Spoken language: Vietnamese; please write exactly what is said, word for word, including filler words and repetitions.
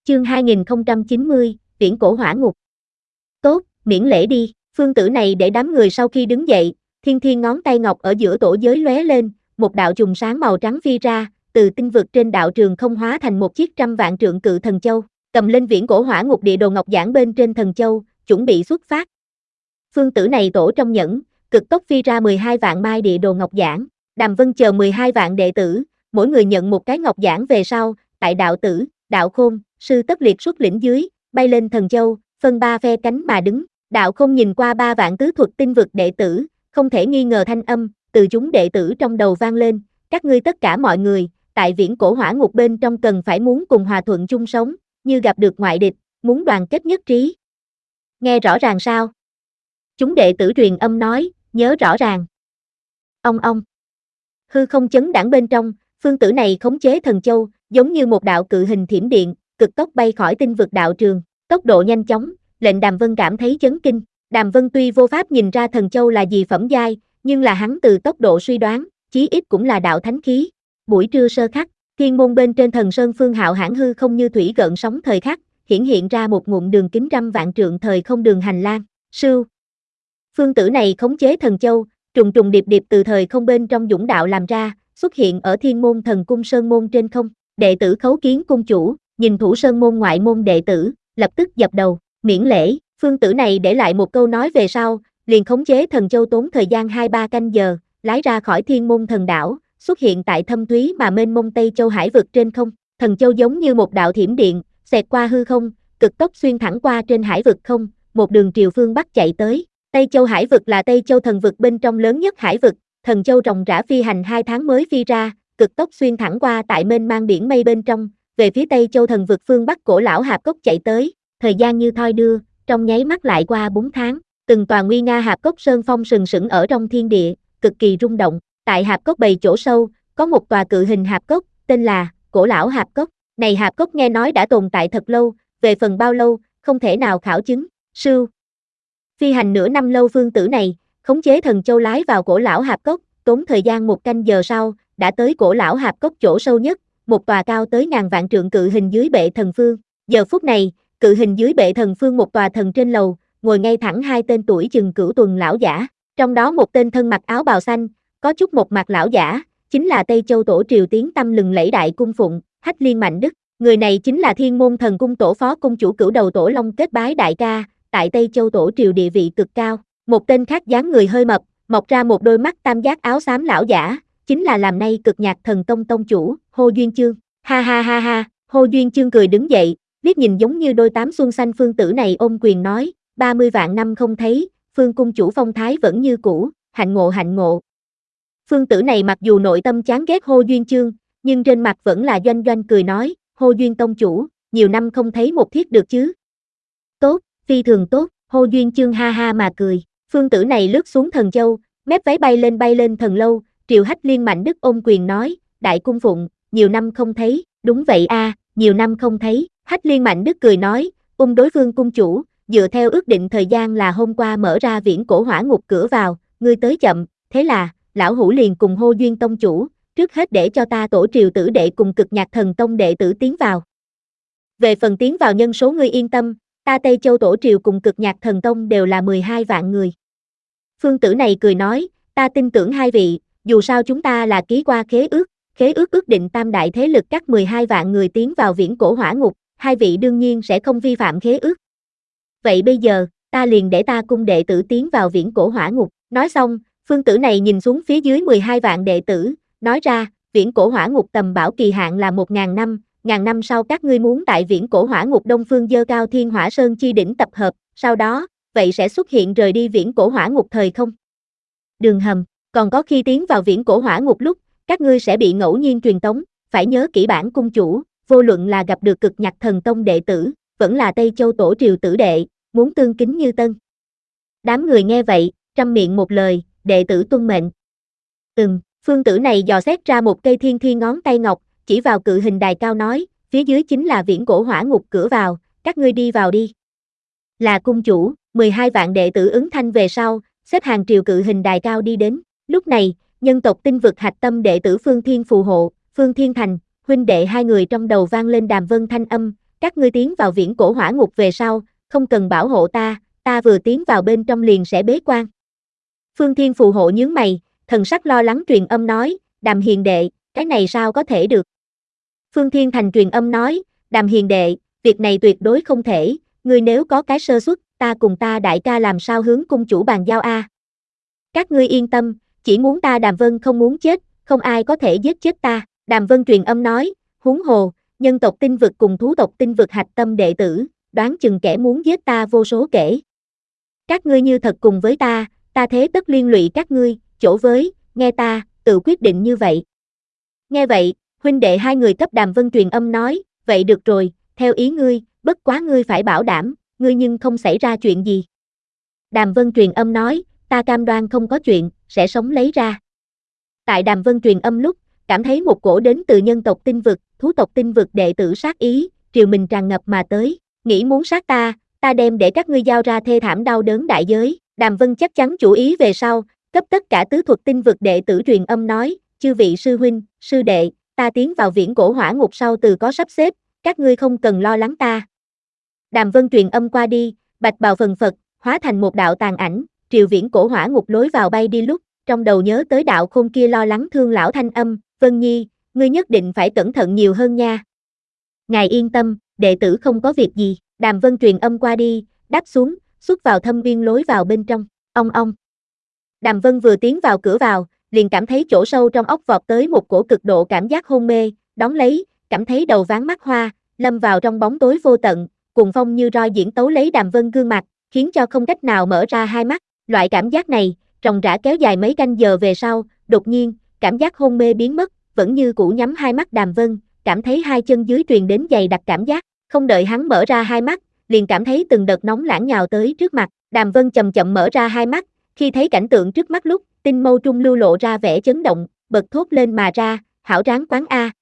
Chương hai nghìn không trăm chín mươi, viễn cổ hỏa ngục. Tốt, miễn lễ đi. Phương tử này để đám người sau khi đứng dậy, thiên thiên ngón tay ngọc ở giữa tổ giới lóe lên, một đạo chùm sáng màu trắng phi ra, từ tinh vực trên đạo trường không hóa thành một chiếc trăm vạn trượng cự thần châu, cầm lên viễn cổ hỏa ngục địa đồ ngọc giản bên trên thần châu, chuẩn bị xuất phát. Phương tử này tổ trong nhẫn, cực tốc phi ra mười hai vạn mai địa đồ ngọc giản, Đàm Vân chờ mười hai vạn đệ tử, mỗi người nhận một cái ngọc giản về sau, tại đạo tử, đạo khôn, sư tất liệt xuất lĩnh dưới, bay lên thần châu, phân ba phe cánh mà đứng. Đạo Khôn nhìn qua ba vạn tứ thuật tinh vực đệ tử, không thể nghi ngờ thanh âm từ chúng đệ tử trong đầu vang lên, các ngươi tất cả mọi người, tại viễn cổ hỏa ngục bên trong cần phải muốn cùng hòa thuận chung sống, như gặp được ngoại địch, muốn đoàn kết nhất trí. Nghe rõ ràng sao? Chúng đệ tử truyền âm nói, nhớ rõ ràng. Ông ông. Hư không chấn đãng bên trong, phương tử này khống chế thần châu, giống như một đạo cự hình thiểm điện, cực tốc bay khỏi tinh vực đạo trường, tốc độ nhanh chóng, lệnh Đàm Vân cảm thấy chấn kinh. Đàm Vân tuy vô pháp nhìn ra thần châu là gì phẩm giai, nhưng là hắn từ tốc độ suy đoán, chí ít cũng là đạo thánh khí. Buổi trưa sơ khắc, thiên môn bên trên thần sơn phương hạo hãn hư không như thủy gợn sóng thời khắc, hiển hiện ra một ngụm đường kính trăm vạn trượng thời không đường hành lang. Sưu. Phương tử này khống chế thần châu, trùng trùng điệp điệp từ thời không bên trong dũng đạo làm ra, xuất hiện ở thiên môn thần cung sơn môn trên không. Đệ tử khấu kiến cung chủ, nhìn thủ sơn môn ngoại môn đệ tử, lập tức dập đầu, miễn lễ. Phương tử này để lại một câu nói về sau, liền khống chế thần châu tốn thời gian hai ba canh giờ, lái ra khỏi thiên môn thần đảo, xuất hiện tại thâm thúy mà mênh mông Tây Châu hải vực trên không. Thần châu giống như một đạo thiểm điện, xẹt qua hư không, cực tốc xuyên thẳng qua trên hải vực không, một đường triều phương bắc chạy tới. Tây Châu hải vực là Tây Châu thần vực bên trong lớn nhất hải vực, thần châu ròng rã phi hành hai tháng mới phi ra, cực tốc xuyên thẳng qua tại mênh mang biển mây bên trong, về phía Tây Châu thần vực phương bắc cổ lão hạp cốc chạy tới, thời gian như thoi đưa, trong nháy mắt lại qua bốn tháng, từng tòa nguy nga hạp cốc sơn phong sừng sững ở trong thiên địa, cực kỳ rung động. Tại hạp cốc bầy chỗ sâu, có một tòa cự hình hạp cốc, tên là cổ lão hạp cốc. Này hạp cốc nghe nói đã tồn tại thật lâu, về phần bao lâu, không thể nào khảo chứng. Sưu. Phi hành nửa năm lâu phương tử này, khống chế thần châu lái vào cổ lão hạp cốc, tốn thời gian một canh giờ sau, đã tới cổ lão hạp cốc chỗ sâu nhất, một tòa cao tới ngàn vạn trượng cự hình dưới bệ thần phương. Giờ phút này, cự hình dưới bệ thần phương một tòa thần trên lầu, ngồi ngay thẳng hai tên tuổi chừng cửu tuần lão giả, trong đó một tên thân mặc áo bào xanh, có chút một mặt lão giả, chính là Tây Châu tổ triều tiếng tăm lừng lẫy đại cung phụng, Hách Liên Mạnh Đức. Người này chính là Thiên Môn Thần Cung tổ phó cung chủ cửu đầu tổ Long kết bái đại ca, tại Tây Châu tổ triều địa vị cực cao. Một tên khác dáng người hơi mập, mọc ra một đôi mắt tam giác áo xám lão giả, chính là làm nay cực nhạc thần tông tông chủ, Hồ Duyên Chương. Ha ha ha ha, Hồ Duyên Chương cười đứng dậy, liếc nhìn giống như đôi tám xuân xanh phương tử này ôm quyền nói, ba mươi vạn năm không thấy, phương cung chủ phong thái vẫn như cũ, hạnh ngộ hạnh ngộ. Phương tử này mặc dù nội tâm chán ghét Hồ Duyên Chương, nhưng trên mặt vẫn là doanh doanh cười nói, Hồ Duyên tông chủ, nhiều năm không thấy một thiết được chứ. Tốt, phi thường tốt, Hồ Duyên Chương ha ha mà cười. Phương tử này lướt xuống thần châu, mép váy bay lên bay lên thần lâu, triều Hách Liên Mạnh Đức ôm quyền nói, đại cung phụng, nhiều năm không thấy, đúng vậy a, à, nhiều năm không thấy. Hách Liên Mạnh Đức cười nói, ung đối phương cung chủ, dựa theo ước định thời gian là hôm qua mở ra viễn cổ hỏa ngục cửa vào, ngươi tới chậm, thế là, lão hủ liền cùng Hồ Duyên tông chủ, trước hết để cho ta tổ triều tử đệ cùng cực nhạc thần tông đệ tử tiến vào. Về phần tiến vào nhân số ngươi yên tâm, ta Tây Châu tổ triều cùng cực nhạc thần tông đều là mười hai vạn người. Phương tử này cười nói, ta tin tưởng hai vị, dù sao chúng ta là ký qua khế ước, khế ước ước định tam đại thế lực các mười hai vạn người tiến vào viễn cổ hỏa ngục, hai vị đương nhiên sẽ không vi phạm khế ước. Vậy bây giờ, ta liền để ta cung đệ tử tiến vào viễn cổ hỏa ngục. Nói xong, phương tử này nhìn xuống phía dưới mười hai vạn đệ tử, nói ra, viễn cổ hỏa ngục tầm bảo kỳ hạn là một ngàn năm, ngàn năm sau các ngươi muốn tại viễn cổ hỏa ngục Đông Phương Dơ Cao Thiên Hỏa Sơn chi đỉnh tập hợp, sau đó, vậy sẽ xuất hiện rời đi viễn cổ hỏa ngục thời không. Đường hầm, còn có khi tiến vào viễn cổ hỏa ngục lúc, các ngươi sẽ bị ngẫu nhiên truyền tống, phải nhớ kỹ bản cung chủ, vô luận là gặp được cực nhạc thần tông đệ tử, vẫn là Tây Châu tổ triều tử đệ, muốn tương kính như tân. Đám người nghe vậy, trăm miệng một lời, đệ tử tuân mệnh. Ừm, phương tử này dò xét ra một cây thiên thiên ngón tay ngọc, chỉ vào cự hình đài cao nói, phía dưới chính là viễn cổ hỏa ngục cửa vào, các ngươi đi vào đi. Là cung chủ, mười hai vạn đệ tử ứng thanh về sau, xếp hàng triều cự hình đài cao đi đến. Lúc này, nhân tộc tinh vực hạch tâm đệ tử Phương Thiên phù hộ, Phương Thiên Thành, huynh đệ hai người trong đầu vang lên Đàm Vân thanh âm, các ngươi tiến vào viễn cổ hỏa ngục về sau, không cần bảo hộ ta, ta vừa tiến vào bên trong liền sẽ bế quan. Phương Thiên phù hộ nhướng mày, thần sắc lo lắng truyền âm nói, Đàm hiền đệ, cái này sao có thể được. Phương Thiên Thành truyền âm nói, Đàm hiền đệ, việc này tuyệt đối không thể, ngươi nếu có cái sơ suất, ta cùng ta đại ca làm sao hướng cung chủ bàn giao a? Các ngươi yên tâm, chỉ muốn ta Đàm Vân không muốn chết, không ai có thể giết chết ta. Đàm Vân truyền âm nói, huống hồ, nhân tộc tinh vực cùng thú tộc tinh vực hạch tâm đệ tử, đoán chừng kẻ muốn giết ta vô số kể. Các ngươi như thật cùng với ta, ta thế tất liên lụy các ngươi, chỗ với, nghe ta, tự quyết định như vậy. Nghe vậy, huynh đệ hai người cấp Đàm Vân truyền âm nói, vậy được rồi, theo ý ngươi, bất quá ngươi phải bảo đảm, ngươi nhưng không xảy ra chuyện gì. Đàm Vân truyền âm nói, ta cam đoan không có chuyện, sẽ sống lấy ra. Tại Đàm Vân truyền âm lúc, cảm thấy một cổ đến từ nhân tộc tinh vực, thú tộc tinh vực đệ tử sát ý, triều mình tràn ngập mà tới, nghĩ muốn sát ta, ta đem để các ngươi giao ra thê thảm đau đớn đại giới. Đàm Vân chắc chắn chủ ý về sau, cấp tất cả tứ thuật tinh vực đệ tử truyền âm nói, chư vị sư huynh, sư đệ, ta tiến vào viễn cổ hỏa ngục sau từ có sắp xếp, các ngươi không cần lo lắng ta. Đàm Vân truyền âm qua đi, bạch bào phần phật, hóa thành một đạo tàn ảnh, triều viễn cổ hỏa ngục lối vào bay đi lúc, trong đầu nhớ tới đạo khôn kia lo lắng thương lão thanh âm, Vân Nhi, ngươi nhất định phải cẩn thận nhiều hơn nha. Ngài yên tâm, đệ tử không có việc gì. Đàm Vân truyền âm qua đi, đáp xuống, xuất vào thâm viên lối vào bên trong, ong ong. Đàm Vân vừa tiến vào cửa vào, liền cảm thấy chỗ sâu trong óc vọt tới một cổ cực độ cảm giác hôn mê, đón lấy, cảm thấy đầu váng mắt hoa, lâm vào trong bóng tối vô tận, cuồng phong như roi diễn tấu lấy Đàm Vân gương mặt, khiến cho không cách nào mở ra hai mắt. Loại cảm giác này, ròng rã kéo dài mấy canh giờ về sau, đột nhiên, cảm giác hôn mê biến mất, vẫn như cũ nhắm hai mắt Đàm Vân, cảm thấy hai chân dưới truyền đến dày đặc cảm giác, không đợi hắn mở ra hai mắt, liền cảm thấy từng đợt nóng lãng nhào tới trước mặt. Đàm Vân chậm chậm mở ra hai mắt, khi thấy cảnh tượng trước mắt lúc, tinh mâu trung lưu lộ ra vẻ chấn động, bật thốt lên mà ra, hảo tráng quán a.